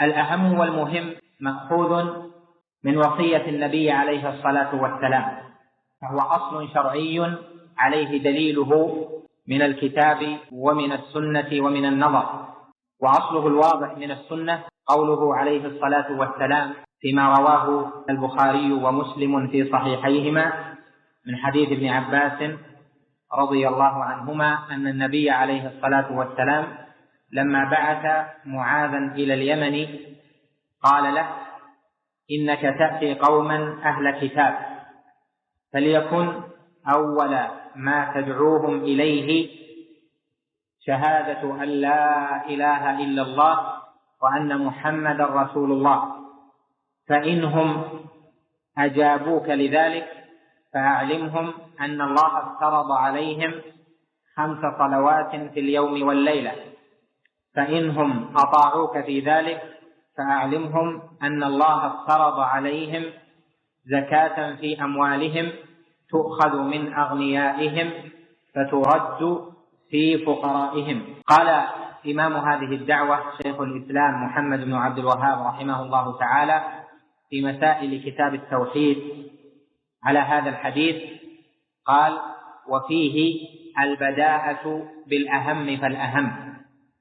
الأهم والمهم مأخوذ من وصية النبي عليه الصلاة والسلام، فهو أصل شرعي عليه دليله من الكتاب ومن السنة ومن النظر. وأصله الواضح من السنة قوله عليه الصلاة والسلام فيما رواه البخاري ومسلم في صحيحيهما من حديث ابن عباس رضي الله عنهما أن النبي عليه الصلاة والسلام لما بعث معاذا إلى اليمن قال له: إنك تأتي قوما أهل كتاب، فليكن أول ما تدعوهم إليه شهادة أن لا إله إلا الله وأن محمدا رسول الله، فإنهم أجابوك لذلك فأعلمهم أن الله افترض عليهم 5 صلوات في اليوم والليلة، فإنهم أطاعوك في ذلك فأعلمهم أن الله افترض عليهم زكاة في أموالهم تؤخذ من أغنيائهم فترد في فقرائهم. قال إمام هذه الدعوة شيخ الإسلام محمد بن عبد الوهاب رحمه الله تعالى في مسائل كتاب التوحيد على هذا الحديث قال: وفيه البداءة بالأهم فالأهم،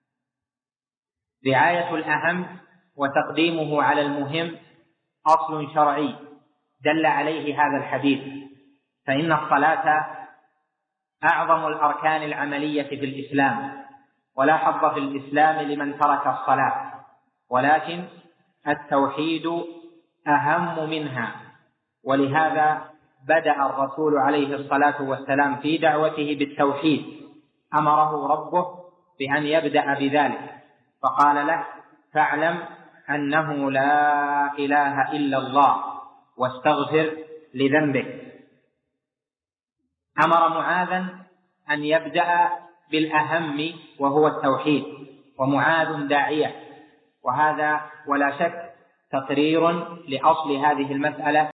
رعاية الأهم وتقديمه على المهم أصل شرعي دل عليه هذا الحديث، فإن الصلاة أعظم الأركان العملية في الإسلام، ولا حظ في الإسلام لمن ترك الصلاة، ولكن التوحيد أهم منها، ولهذا بدأ الرسول عليه الصلاة والسلام في دعوته بالتوحيد، أمره ربه بأن يبدأ بذلك فقال له: فاعلم أنه لا إله إلا الله واستغفر لذنبك. أمر معاذا أن يبدأ بالأهم وهو التوحيد، ومعاذ داعية، وهذا ولا شك تقرير لأصل هذه المسألة